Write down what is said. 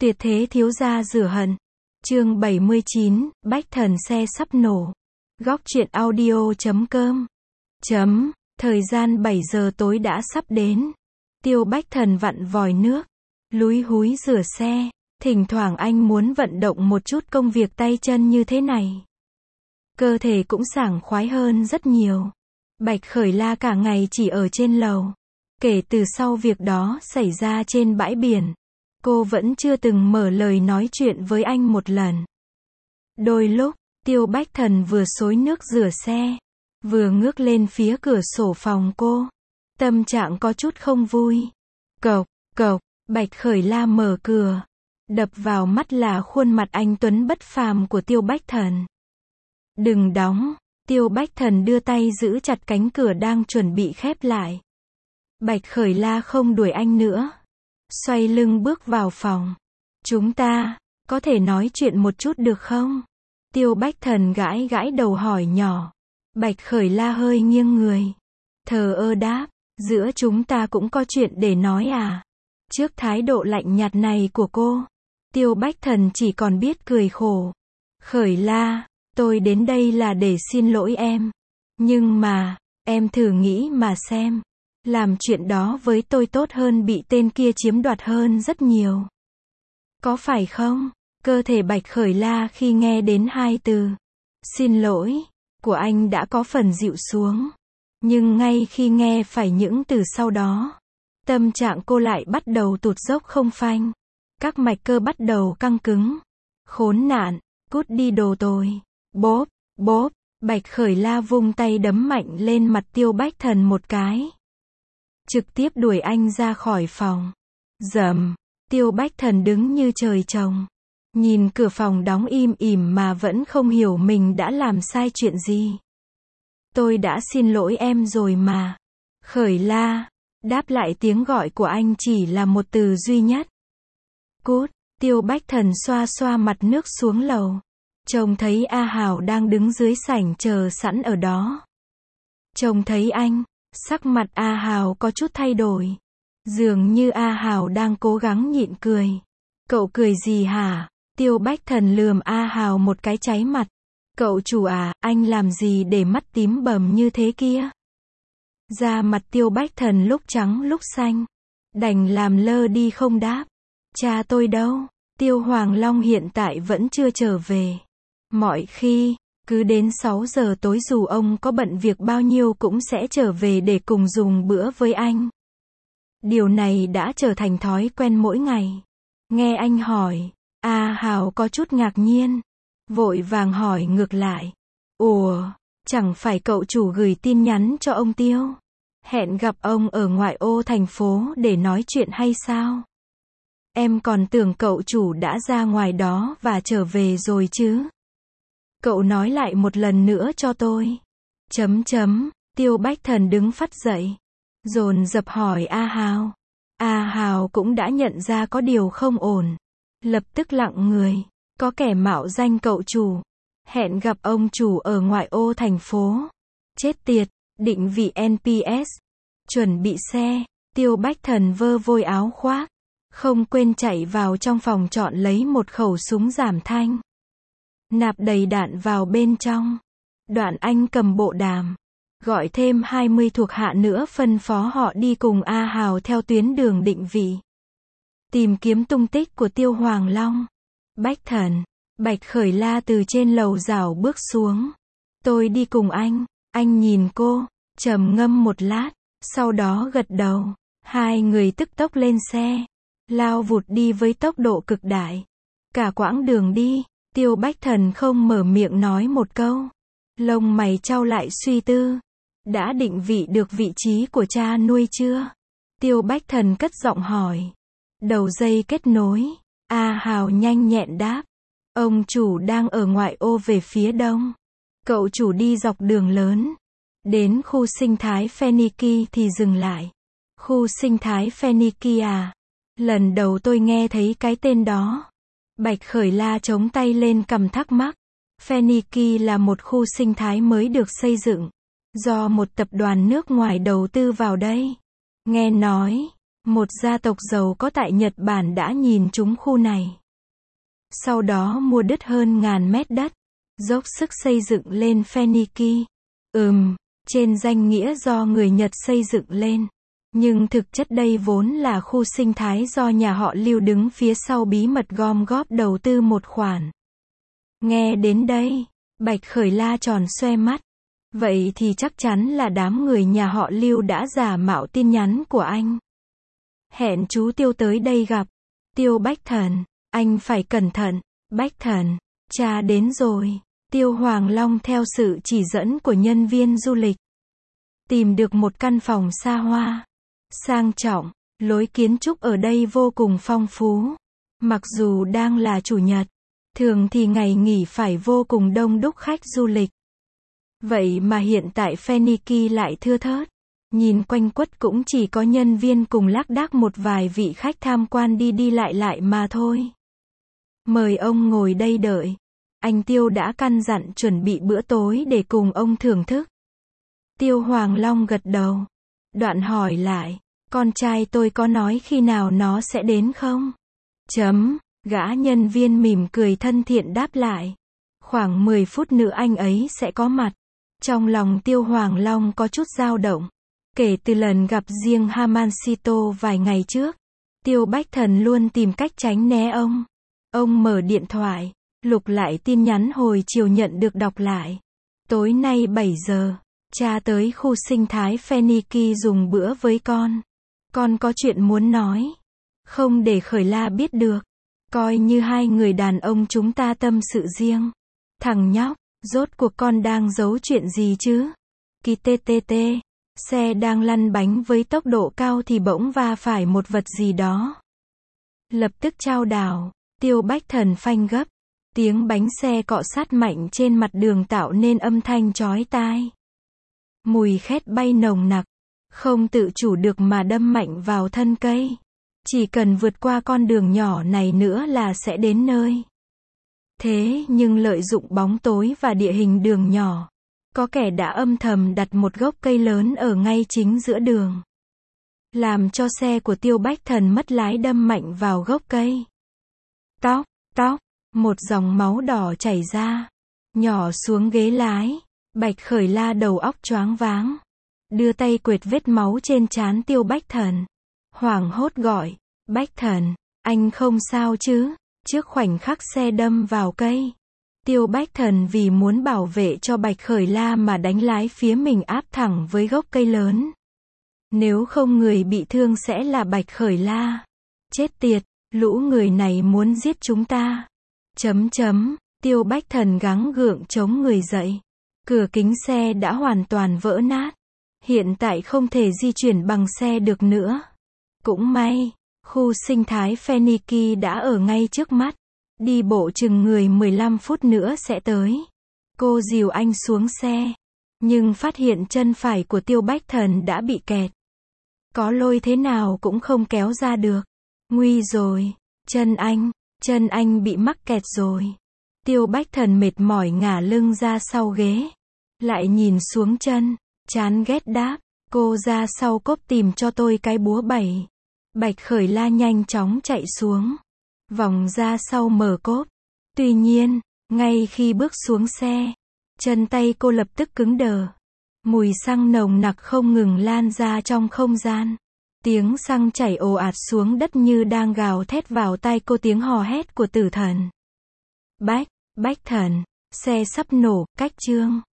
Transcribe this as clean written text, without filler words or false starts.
Tuyệt thế thiếu gia rửa hận. Chương 79, Bách Thần xe sắp nổ. Góc truyện audio.com. Thời gian 7 giờ tối đã sắp đến. Tiêu Bách Thần vặn vòi nước, lúi húi rửa xe. Thỉnh thoảng anh muốn vận động một chút công việc tay chân như thế này. Cơ thể cũng sảng khoái hơn rất nhiều. Bạch Khởi La cả ngày chỉ ở trên lầu. Kể từ sau việc đó xảy ra trên bãi biển, cô vẫn chưa từng mở lời nói chuyện với anh một lần. Đôi lúc, Tiêu Bách Thần vừa xối nước rửa xe, vừa ngước lên phía cửa sổ phòng cô. Tâm trạng có chút không vui. Cộc, cộc, Bạch Khởi La mở cửa. Đập vào mắt là khuôn mặt anh tuấn bất phàm của Tiêu Bách Thần. Đừng đóng. Tiêu Bách Thần đưa tay giữ chặt cánh cửa đang chuẩn bị khép lại. Bạch Khởi La không đuổi anh nữa. Xoay lưng bước vào phòng. Chúng ta có thể nói chuyện một chút được không? Tiêu Bách Thần gãi gãi đầu hỏi nhỏ. Bạch Khởi La hơi nghiêng người, thờ ơ đáp, giữa chúng ta cũng có chuyện để nói à? Trước thái độ lạnh nhạt này của cô, Tiêu Bách Thần chỉ còn biết cười khổ. Khởi La, tôi đến đây là để xin lỗi em. Nhưng mà, em thử nghĩ mà xem. Làm chuyện đó với tôi tốt hơn bị tên kia chiếm đoạt hơn rất nhiều. Có phải không? Cơ thể Bạch Khởi La khi nghe đến hai từ xin lỗi của anh đã có phần dịu xuống. Nhưng ngay khi nghe phải những từ sau đó, tâm trạng cô lại bắt đầu tụt dốc không phanh. Các mạch cơ bắt đầu căng cứng. Khốn nạn, cút đi đồ tồi. Bóp, bóp, Bạch Khởi La vung tay đấm mạnh lên mặt Tiêu Bách Thần một cái. Trực tiếp đuổi anh ra khỏi phòng. Rầm, Tiêu Bách Thần đứng như trời trồng. Nhìn cửa phòng đóng im ỉm mà vẫn không hiểu mình đã làm sai chuyện gì. Tôi đã xin lỗi em rồi mà. Khởi La, đáp lại tiếng gọi của anh chỉ là một từ duy nhất. Cút. Tiêu Bách Thần xoa xoa mặt nước xuống lầu. Trông thấy A Hào đang đứng dưới sảnh chờ sẵn ở đó. Trông thấy anh, sắc mặt A Hào có chút thay đổi. Dường như A Hào đang cố gắng nhịn cười. Cậu cười gì hả? Tiêu Bách Thần lườm A Hào một cái cháy mặt. Cậu chủ à, anh làm gì để mắt tím bầm như thế kia? Da mặt Tiêu Bách Thần lúc trắng lúc xanh. Đành làm lơ đi không đáp. Cha tôi đâu? Tiêu Hoàng Long hiện tại vẫn chưa trở về. Mọi khi, cứ đến 6 giờ tối dù ông có bận việc bao nhiêu cũng sẽ trở về để cùng dùng bữa với anh. Điều này đã trở thành thói quen mỗi ngày. Nghe anh hỏi, A Hào có chút ngạc nhiên. Vội vàng hỏi ngược lại. Ủa, chẳng phải cậu chủ gửi tin nhắn cho ông Tiêu? Hẹn gặp ông ở ngoại ô thành phố để nói chuyện hay sao? Em còn tưởng cậu chủ đã ra ngoài đó và trở về rồi chứ. Cậu nói lại một lần nữa cho tôi. Tiêu Bách Thần đứng phắt dậy. Dồn dập hỏi A Hào. A Hào cũng đã nhận ra có điều không ổn. Lập tức lặng người. Có kẻ mạo danh cậu chủ. Hẹn gặp ông chủ ở ngoại ô thành phố. Chết tiệt, định vị NPS. Chuẩn bị xe. Tiêu Bách Thần vơ vôi áo khoác. Không quên chạy vào trong phòng chọn lấy một khẩu súng giảm thanh. Nạp đầy đạn vào bên trong. Đoạn anh cầm bộ đàm. Gọi thêm 20 thuộc hạ nữa phân phó họ đi cùng A Hào theo tuyến đường định vị. Tìm kiếm tung tích của Tiêu Hoàng Long. Bách Thần. Bạch Khởi La từ trên lầu rảo bước xuống. Tôi đi cùng anh nhìn cô, trầm ngâm một lát, sau đó gật đầu. Hai người tức tốc lên xe. Lao vụt đi với tốc độ cực đại. Cả quãng đường đi, Tiêu Bách Thần không mở miệng nói một câu. Lông mày chau lại suy tư. Đã định vị được vị trí của cha nuôi chưa? Tiêu Bách Thần cất giọng hỏi. Đầu dây kết nối. A Hào nhanh nhẹn đáp. Ông chủ đang ở ngoại ô về phía đông. Cậu chủ đi dọc đường lớn. Đến khu sinh thái Pheniki thì dừng lại. Khu sinh thái Pheniki à? Lần đầu tôi nghe thấy cái tên đó. Bạch Khởi La chống tay lên cằm thắc mắc. Pheniki là một khu sinh thái mới được xây dựng do một tập đoàn nước ngoài đầu tư vào đây. Nghe nói, Một gia tộc giàu có tại Nhật Bản đã nhìn trúng khu này. Sau đó mua đứt hơn ngàn mét đất, dốc sức xây dựng lên Pheniki. Trên danh nghĩa do người Nhật xây dựng lên. Nhưng thực chất đây vốn là khu sinh thái do nhà họ Lưu đứng phía sau bí mật gom góp đầu tư một khoản. Nghe đến đây, Bạch Khởi La tròn xoe mắt. Vậy thì chắc chắn là đám người nhà họ Lưu đã giả mạo tin nhắn của anh. Hẹn chú Tiêu tới đây gặp. Tiêu Bách Thần, anh phải cẩn thận. Bách Thần, cha đến rồi. Tiêu Hoàng Long theo sự chỉ dẫn của nhân viên du lịch. Tìm được một căn phòng xa hoa, sang trọng, lối kiến trúc ở đây vô cùng phong phú. Mặc dù đang là chủ nhật, thường thì ngày nghỉ phải vô cùng đông đúc khách du lịch. Vậy mà hiện tại Pheniki lại thưa thớt. Nhìn quanh quất cũng chỉ có nhân viên cùng lác đác một vài vị khách tham quan đi đi lại mà thôi. Mời ông ngồi đây đợi. Anh Tiêu đã căn dặn chuẩn bị bữa tối để cùng ông thưởng thức. Tiêu Hoàng Long gật đầu. Đoạn hỏi lại, con trai tôi có nói khi nào nó sẽ đến không? Gã nhân viên mỉm cười thân thiện đáp lại. Khoảng 10 phút nữa anh ấy sẽ có mặt. Trong lòng Tiêu Hoàng Long có chút dao động. Kể từ lần gặp riêng Hamanshito vài ngày trước, Tiêu Bách Thần luôn tìm cách tránh né ông. Ông mở điện thoại, lục lại tin nhắn hồi chiều nhận được đọc lại. Tối nay 7 giờ, cha tới khu sinh thái Pheniki dùng bữa với con. Con có chuyện muốn nói. Không để Khởi La biết được. Coi như hai người đàn ông chúng ta tâm sự riêng. Thằng nhóc, rốt cuộc con đang giấu chuyện gì chứ? KTTT. Xe đang lăn bánh với tốc độ cao thì bỗng va phải một vật gì đó. Lập tức chao đảo, Tiêu Bách Thần phanh gấp. Tiếng bánh xe cọ sát mạnh trên mặt đường tạo nên âm thanh chói tai. Mùi khét bay nồng nặc, không tự chủ được mà đâm mạnh vào thân cây. Chỉ cần vượt qua con đường nhỏ này nữa là sẽ đến nơi. Thế nhưng lợi dụng bóng tối và địa hình đường nhỏ, có kẻ đã âm thầm đặt một gốc cây lớn ở ngay chính giữa đường. Làm cho xe của Tiêu Bách Thần mất lái đâm mạnh vào gốc cây. Tóc, một dòng máu đỏ chảy ra, nhỏ xuống ghế lái. Bạch Khởi La đầu óc choáng váng. Đưa tay quệt vết máu trên trán Tiêu Bách Thần. Hoảng hốt gọi, Bách Thần, anh không sao chứ? Trước khoảnh khắc xe đâm vào cây, Tiêu Bách Thần vì muốn bảo vệ cho Bạch Khởi La mà đánh lái phía mình áp thẳng với gốc cây lớn. Nếu không người bị thương sẽ là Bạch Khởi La. Chết tiệt, lũ người này muốn giết chúng ta. Tiêu Bách Thần gắng gượng chống người dậy. Cửa kính xe đã hoàn toàn vỡ nát. Hiện tại không thể di chuyển bằng xe được nữa. Cũng may, khu sinh thái Pheniki đã ở ngay trước mắt. Đi bộ chừng người 15 phút nữa sẽ tới. Cô dìu anh xuống xe. Nhưng phát hiện chân phải của Tiêu Bách Thần đã bị kẹt. Có lôi thế nào cũng không kéo ra được. Nguy rồi, chân anh bị mắc kẹt rồi. Tiêu Bách Thần mệt mỏi ngả lưng ra sau ghế. Lại nhìn xuống chân, chán ghét đáp, cô ra sau cốp tìm cho tôi cái búa 7. Bạch Khởi La nhanh chóng chạy xuống. Vòng ra sau mở cốp. Tuy nhiên, ngay khi bước xuống xe, chân tay cô lập tức cứng đờ. Mùi xăng nồng nặc không ngừng lan ra trong không gian. Tiếng xăng chảy ồ ạt xuống đất như đang gào thét vào tai cô, tiếng hò hét của tử thần. Bách Thần, xe sắp nổ, cách chương.